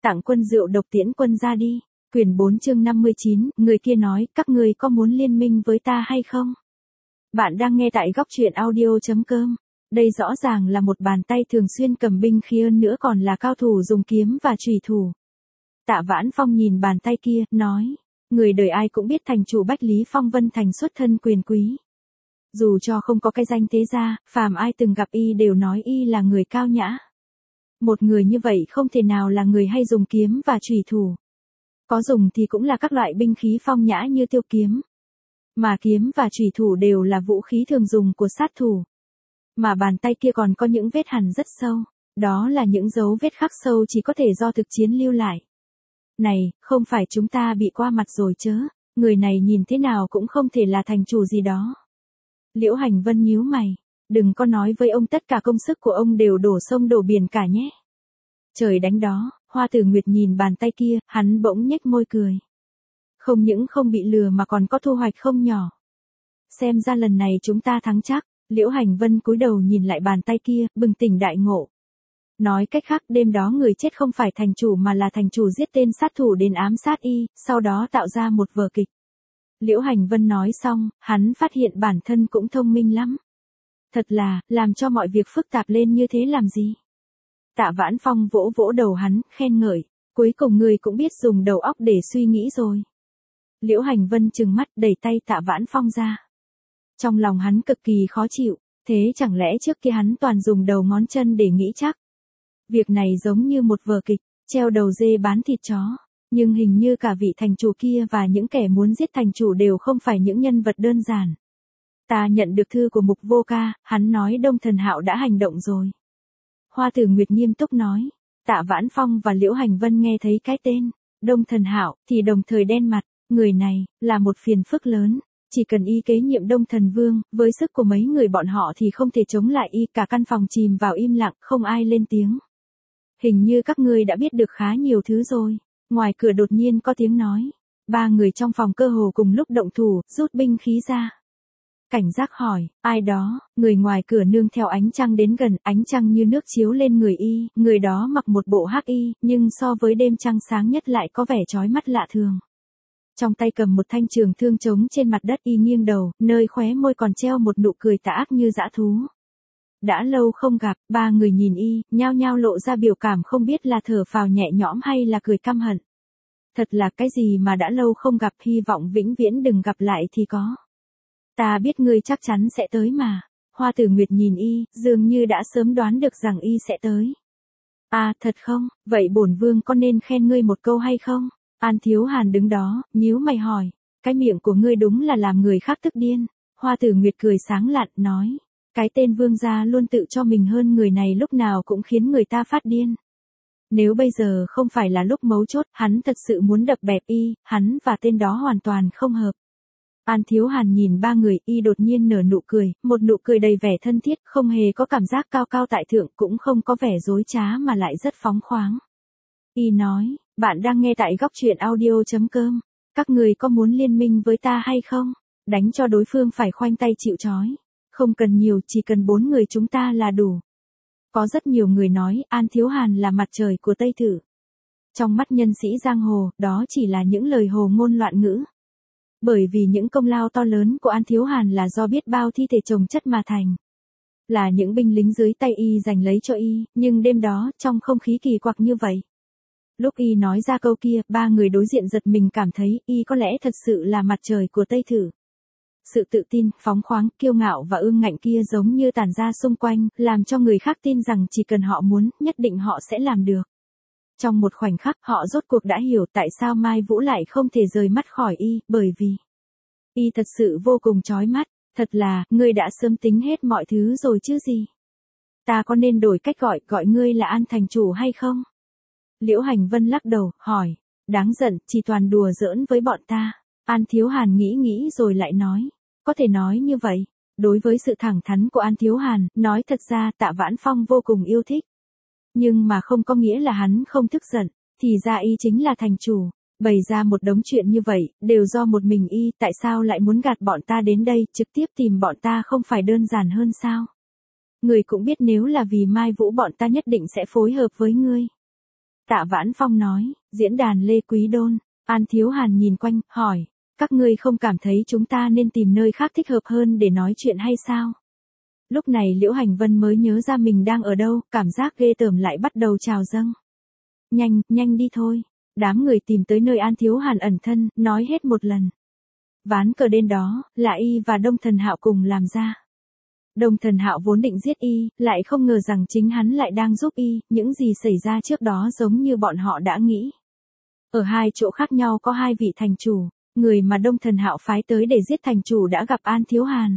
Tặng quân rượu độc tiễn quân ra đi. Quyển 4 chương 59, người kia nói, các ngươi có muốn liên minh với ta hay không? Bạn đang nghe tại góc truyện audio.com. Đây rõ ràng là một bàn tay thường xuyên cầm binh khí, hơn nữa còn là cao thủ dùng kiếm và chùy thủ. Tạ Vãn Phong nhìn bàn tay kia, nói, người đời ai cũng biết thành chủ Bách Lý Phong Vân Thành xuất thân quyền quý. Dù cho không có cái danh thế gia, phàm ai từng gặp y đều nói y là người cao nhã. Một người như vậy không thể nào là người hay dùng kiếm và chùy thủ. Có dùng thì cũng là các loại binh khí phong nhã như tiêu kiếm. Mà kiếm và chùy thủ đều là vũ khí thường dùng của sát thủ. Mà bàn tay kia còn có những vết hằn rất sâu. Đó là những dấu vết khắc sâu chỉ có thể do thực chiến lưu lại. Này, không phải chúng ta bị qua mặt rồi chớ. Người này nhìn thế nào cũng không thể là thành chủ gì đó. Liễu Hành Vân nhíu mày. Đừng có nói với ông tất cả công sức của ông đều đổ sông đổ biển cả nhé. Trời đánh đó, Hoa Tử Nguyệt nhìn bàn tay kia, hắn bỗng nhếch môi cười. Không những không bị lừa mà còn có thu hoạch không nhỏ. Xem ra lần này chúng ta thắng chắc. Liễu Hành Vân cúi đầu nhìn lại bàn tay kia, bừng tỉnh đại ngộ. Nói cách khác, đêm đó người chết không phải thành chủ mà là thành chủ giết tên sát thủ đến ám sát y, sau đó tạo ra một vở kịch. Liễu Hành Vân nói xong, hắn phát hiện bản thân cũng thông minh lắm. Thật là, làm cho mọi việc phức tạp lên như thế làm gì? Tạ Vãn Phong vỗ vỗ đầu hắn, khen ngợi. Cuối cùng người cũng biết dùng đầu óc để suy nghĩ rồi. Liễu Hành Vân trừng mắt đẩy tay Tạ Vãn Phong ra. Trong lòng hắn cực kỳ khó chịu. Thế chẳng lẽ trước kia hắn toàn dùng đầu ngón chân để nghĩ chắc? Việc này giống như một vở kịch, treo đầu dê bán thịt chó. Nhưng hình như cả vị thành chủ kia và những kẻ muốn giết thành chủ đều không phải những nhân vật đơn giản. Ta nhận được thư của Mục Vô Ca, hắn nói Đông Thần Hạo đã hành động rồi. Hoa Tử Nguyệt nghiêm túc nói. Tạ Vãn Phong và Liễu Hành Vân nghe thấy cái tên Đông Thần Hạo thì đồng thời đen mặt. Người này là một phiền phức lớn. Chỉ cần y kế nhiệm Đông Thần Vương, với sức của mấy người bọn họ thì không thể chống lại y. Cả căn phòng chìm vào im lặng, không ai lên tiếng. Hình như các ngươi đã biết được khá nhiều thứ rồi. Ngoài cửa đột nhiên có tiếng nói. Ba người trong phòng cơ hồ cùng lúc động thủ, rút binh khí ra. Cảnh giác hỏi, ai đó? Người ngoài cửa nương theo ánh trăng đến gần, ánh trăng như nước chiếu lên người y. Người đó mặc một bộ hắc y, nhưng so với đêm trăng sáng nhất lại có vẻ chói mắt lạ thường. Trong tay cầm một thanh trường thương trống trên mặt đất, y nghiêng đầu, nơi khóe môi còn treo một nụ cười tà ác như dã thú. Đã lâu không gặp, ba người nhìn y, nhao nhao lộ ra biểu cảm không biết là thở phào nhẹ nhõm hay là cười căm hận. Thật là cái gì mà đã lâu không gặp, hy vọng vĩnh viễn đừng gặp lại thì có. Ta biết ngươi chắc chắn sẽ tới mà. Hoa Tử Nguyệt nhìn y, dường như đã sớm đoán được rằng y sẽ tới. À, thật không? Vậy bổn vương có nên khen ngươi một câu hay không? An Thiếu Hàn đứng đó, nhíu mày hỏi. Cái miệng của ngươi đúng là làm người khác tức điên. Hoa Tử Nguyệt cười sáng lạn, nói. Cái tên vương gia luôn tự cho mình hơn người này lúc nào cũng khiến người ta phát điên. Nếu bây giờ không phải là lúc mấu chốt, hắn thật sự muốn đập bẹp y, hắn và tên đó hoàn toàn không hợp. An Thiếu Hàn nhìn ba người, y đột nhiên nở nụ cười, một nụ cười đầy vẻ thân thiết, không hề có cảm giác cao cao tại thượng, cũng không có vẻ dối trá mà lại rất phóng khoáng. Y nói, bạn đang nghe tại góc truyện audio.com, các người có muốn liên minh với ta hay không? Đánh cho đối phương phải khoanh tay chịu trói. Không cần nhiều, chỉ cần 4 người chúng ta là đủ. Có rất nhiều người nói An Thiếu Hàn là mặt trời của Tây Thử. Trong mắt nhân sĩ giang hồ, đó chỉ là những lời hồ ngôn loạn ngữ. Bởi vì những công lao to lớn của An Thiếu Hàn là do biết bao thi thể chồng chất mà thành. Là những binh lính dưới tay y giành lấy cho y, nhưng đêm đó, trong không khí kỳ quặc như vậy. Lúc y nói ra câu kia, ba người đối diện giật mình cảm thấy y có lẽ thật sự là mặt trời của Tây Thử. Sự tự tin, phóng khoáng, kiêu ngạo và ương ngạnh kia giống như tản ra xung quanh, làm cho người khác tin rằng chỉ cần họ muốn, nhất định họ sẽ làm được. Trong một khoảnh khắc, họ rốt cuộc đã hiểu tại sao Mai Vũ lại không thể rời mắt khỏi y, bởi vì y thật sự vô cùng chói mắt. Thật là, ngươi đã sớm tính hết mọi thứ rồi chứ gì. Ta có nên đổi cách gọi ngươi là An thành chủ hay không? Liễu Hành Vân lắc đầu, hỏi. Đáng giận, chỉ toàn đùa giỡn với bọn ta. An Thiếu Hàn nghĩ rồi lại nói. Có thể nói như vậy. Đối với sự thẳng thắn của An Thiếu Hàn, nói thật ra Tạ Vãn Phong vô cùng yêu thích. Nhưng mà không có nghĩa là hắn không tức giận. Thì ra y chính là thành chủ. Bày ra một đống chuyện như vậy, đều do một mình y, tại sao lại muốn gạt bọn ta đến đây, trực tiếp tìm bọn ta không phải đơn giản hơn sao? Người cũng biết nếu là vì Mai Vũ bọn ta nhất định sẽ phối hợp với ngươi. Tạ Vãn Phong nói, diễn đàn Lê Quý Đôn. An Thiếu Hàn nhìn quanh, hỏi, các ngươi không cảm thấy chúng ta nên tìm nơi khác thích hợp hơn để nói chuyện hay sao? Lúc này Liễu Hành Vân mới nhớ ra mình đang ở đâu, cảm giác ghê tởm lại bắt đầu trào dâng. Nhanh, nhanh đi thôi. Đám người tìm tới nơi An Thiếu Hàn ẩn thân, nói hết một lần. Ván cờ đen đó, là y và Đông Thần Hạo cùng làm ra. Đông Thần Hạo vốn định giết y, lại không ngờ rằng chính hắn lại đang giúp y, những gì xảy ra trước đó giống như bọn họ đã nghĩ. Ở hai chỗ khác nhau có hai vị thành chủ, người mà Đông Thần Hạo phái tới để giết thành chủ đã gặp An Thiếu Hàn.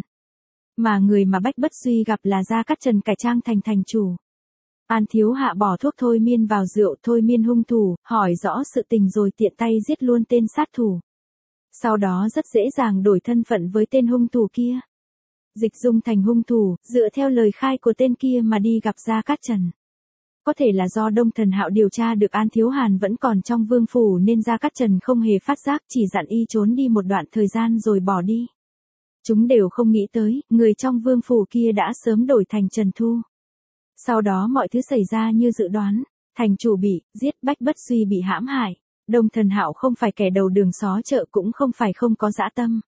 Mà người mà Bách Bất Duy gặp là Gia Cát Trần cải trang thành thành chủ. An Thiếu Hạ bỏ thuốc thôi miên vào rượu thôi miên hung thủ, hỏi rõ sự tình rồi tiện tay giết luôn tên sát thủ. Sau đó rất dễ dàng đổi thân phận với tên hung thủ kia. Dịch dung thành hung thủ, dựa theo lời khai của tên kia mà đi gặp Gia Cát Trần. Có thể là do Đông Thần Hạo điều tra được An Thiếu Hàn vẫn còn trong vương phủ nên Gia Cát Trần không hề phát giác, chỉ dặn y trốn đi một đoạn thời gian rồi bỏ đi. Chúng đều không nghĩ tới, người trong vương phủ kia đã sớm đổi thành Trần Thu. Sau đó mọi thứ xảy ra như dự đoán, thành chủ bị giết, Bách Bất Duy bị hãm hại. Đông Thần Hạo không phải kẻ đầu đường xó chợ cũng không phải không có dã tâm.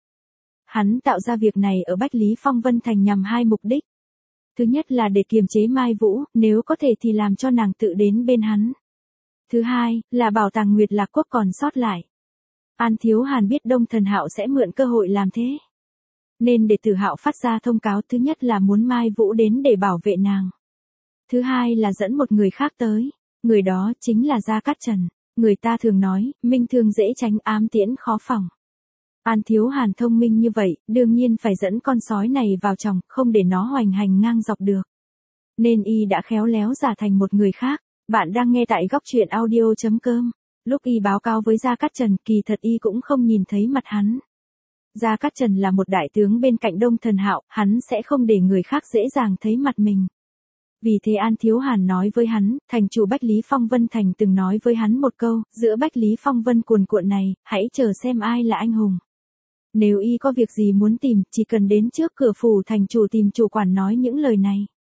Hắn tạo ra việc này ở Bách Lý Phong Vân Thành nhằm hai mục đích. Thứ nhất là để kiềm chế Mai Vũ, nếu có thể thì làm cho nàng tự đến bên hắn. Thứ hai, là bảo tàng Nguyệt Lạc Quốc còn sót lại. An Thiếu Hàn biết Đông Thần Hạo sẽ mượn cơ hội làm thế. Nên để Tử Hạo phát ra thông cáo, thứ nhất là muốn Mai Vũ đến để bảo vệ nàng. Thứ hai là dẫn một người khác tới, người đó chính là Gia Cát Trần. Người ta thường nói, minh thương dễ tránh ám tiễn khó phòng. An Thiếu Hàn thông minh như vậy, đương nhiên phải dẫn con sói này vào chồng, không để nó hoành hành ngang dọc được. Nên y đã khéo léo giả thành một người khác. Bạn đang nghe tại góc truyện audio.com. Lúc y báo cáo với Gia Cát Trần, kỳ thật y cũng không nhìn thấy mặt hắn. Gia Cát Trần là một đại tướng bên cạnh Đông Thần Hạo, hắn sẽ không để người khác dễ dàng thấy mặt mình. Vì thế An Thiếu Hàn nói với hắn, thành chủ Bách Lý Phong Vân Thành từng nói với hắn một câu, giữa Bách Lý Phong Vân cuồn cuộn này, hãy chờ xem ai là anh hùng. Nếu y có việc gì muốn tìm, chỉ cần đến trước cửa phủ thành chủ tìm chủ quản nói những lời này.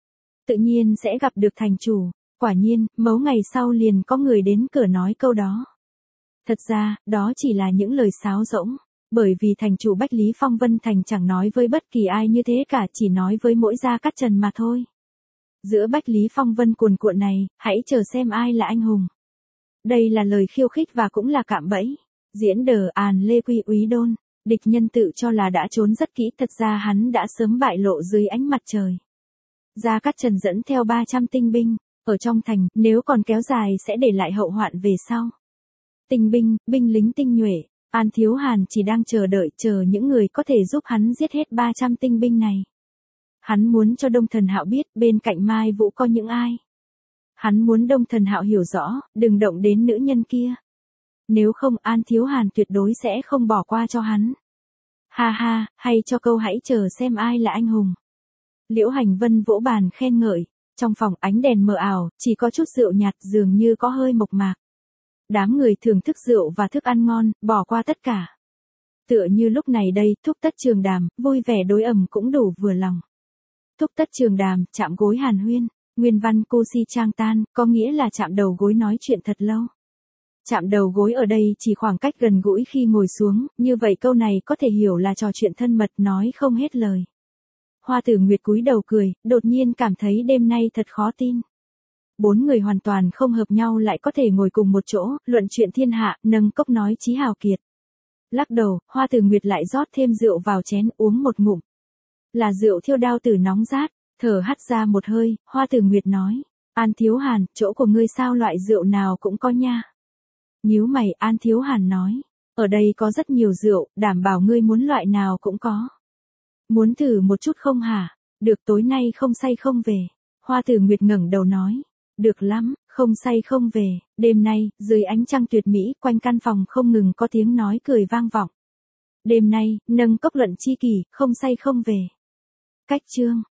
Tự nhiên sẽ gặp được thành chủ. Quả nhiên, mấy ngày sau liền có người đến cửa nói câu đó. Thật ra, đó chỉ là những lời sáo rỗng. Bởi vì thành chủ Bách Lý Phong Vân Thành chẳng nói với bất kỳ ai như thế cả, chỉ nói với mỗi Gia Cát Trần mà thôi. Giữa Bách Lý Phong Vân cuồn cuộn này, hãy chờ xem ai là anh hùng. Đây là lời khiêu khích và cũng là cạm bẫy. Diễn đờ Àn Lê Quy Úy Đôn, địch nhân tự cho là đã trốn rất kỹ, thật ra hắn đã sớm bại lộ dưới ánh mặt trời. Gia Cát Trần dẫn theo 300 tinh binh, ở trong thành, nếu còn kéo dài sẽ để lại hậu hoạn về sau. Tinh binh, binh lính tinh nhuệ, An Thiếu Hàn chỉ đang chờ đợi những người có thể giúp hắn giết hết 300 tinh binh này. Hắn muốn cho Đông Thần Hạo biết bên cạnh Mai Vũ có những ai. Hắn muốn Đông Thần Hạo hiểu rõ, đừng động đến nữ nhân kia. Nếu không An Thiếu Hàn tuyệt đối sẽ không bỏ qua cho hắn. Ha ha, hay cho câu hãy chờ xem ai là anh hùng. Liễu Hành Vân vỗ bàn khen ngợi, trong phòng ánh đèn mờ ảo, chỉ có chút rượu nhạt dường như có hơi mộc mạc. Đám người thưởng thức rượu và thức ăn ngon, bỏ qua tất cả. Tựa như lúc này đây, Thúc Tất Trường Đàm, vui vẻ đối ẩm cũng đủ vừa lòng. Thúc Tất Trường Đàm, chạm gối hàn huyên, nguyên văn cô si trang tan, có nghĩa là chạm đầu gối nói chuyện thật lâu. Chạm đầu gối ở đây chỉ khoảng cách gần gũi khi ngồi xuống, như vậy câu này có thể hiểu là trò chuyện thân mật nói không hết lời. Hoa Tử Nguyệt cúi đầu cười, đột nhiên cảm thấy đêm nay thật khó tin. 4 người hoàn toàn không hợp nhau lại có thể ngồi cùng một chỗ, luận chuyện thiên hạ, nâng cốc nói chí hào kiệt. Lắc đầu, Hoa Tử Nguyệt lại rót thêm rượu vào chén, uống một ngụm. Là rượu Thiêu Đao Tử nóng rát, thở hắt ra một hơi, Hoa Tử Nguyệt nói, An Thiếu Hàn, chỗ của ngươi sao loại rượu nào cũng có nha. Nhíu mày, An Thiếu Hàn nói, ở đây có rất nhiều rượu, đảm bảo ngươi muốn loại nào cũng có. Muốn thử một chút không hả? Được, tối nay không say không về. Hoa Tử Nguyệt ngẩng đầu nói, được lắm, không say không về. Đêm nay, dưới ánh trăng tuyệt mỹ, quanh căn phòng không ngừng có tiếng nói cười vang vọng. Đêm nay, nâng cốc luận chi kỷ, không say không về. Cách chương